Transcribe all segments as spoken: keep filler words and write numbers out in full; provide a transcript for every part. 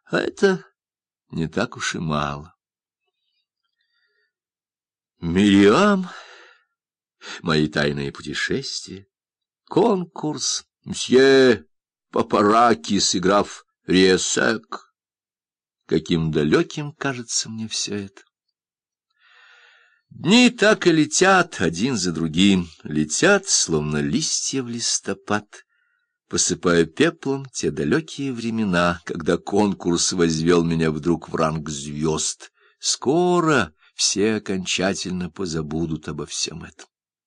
А это не так уж и мало. Мириам, мои тайные путешествия, конкурс, мсье Папараки, сыграв Риесек. Каким далеким кажется мне все это. Дни так и летят один за другим, летят, словно листья в листопад, посыпая пеплом те далекие времена, когда конкурс возвел меня вдруг в ранг звезд. Скоро все окончательно позабудут обо всем этом.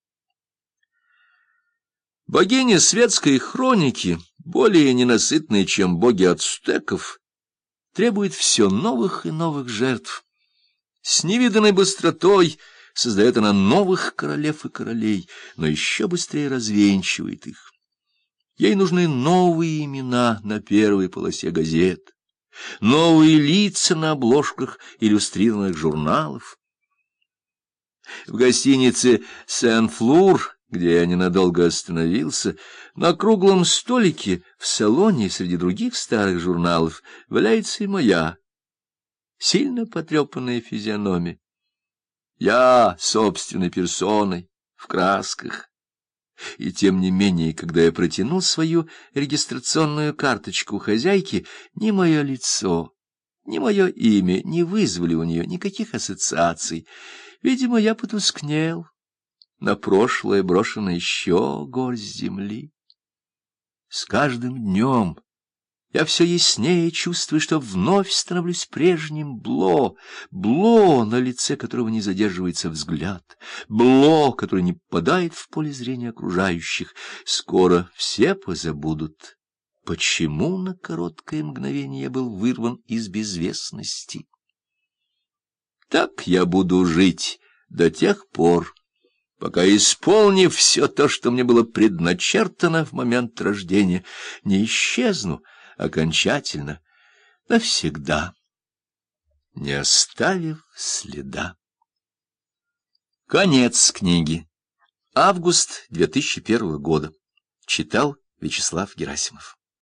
Богиня светской хроники, более ненасытная, чем боги ацтеков, требует все новых и новых жертв. С невиданной быстротой создает она новых королев и королей, но еще быстрее развенчивает их. Ей нужны новые имена на первой полосе газет, новые лица на обложках иллюстрированных журналов. В гостинице «Сен-Флур», где я ненадолго остановился, на круглом столике в салоне среди других старых журналов валяется и моя сильно потрепанная физиономия. Я собственной персоной, в красках. И тем не менее, когда я протянул свою регистрационную карточку хозяйки, ни мое лицо, ни мое имя не вызвали у нее никаких ассоциаций. Видимо, я потускнел. На прошлое брошено еще горсть земли. С каждым днем я все яснее чувствую, что вновь становлюсь прежним Бло, Бло, на лице которого не задерживается взгляд, Бло, который не попадает в поле зрения окружающих. Скоро все позабудут, почему на короткое мгновение я был вырван из безвестности. Так я буду жить до тех пор, пока, исполнив все то, что мне было предначертано в момент рождения, не исчезну окончательно, навсегда, не оставив следа. Конец книги. Август две тысячи первого года. Читал Вячеслав Герасимов.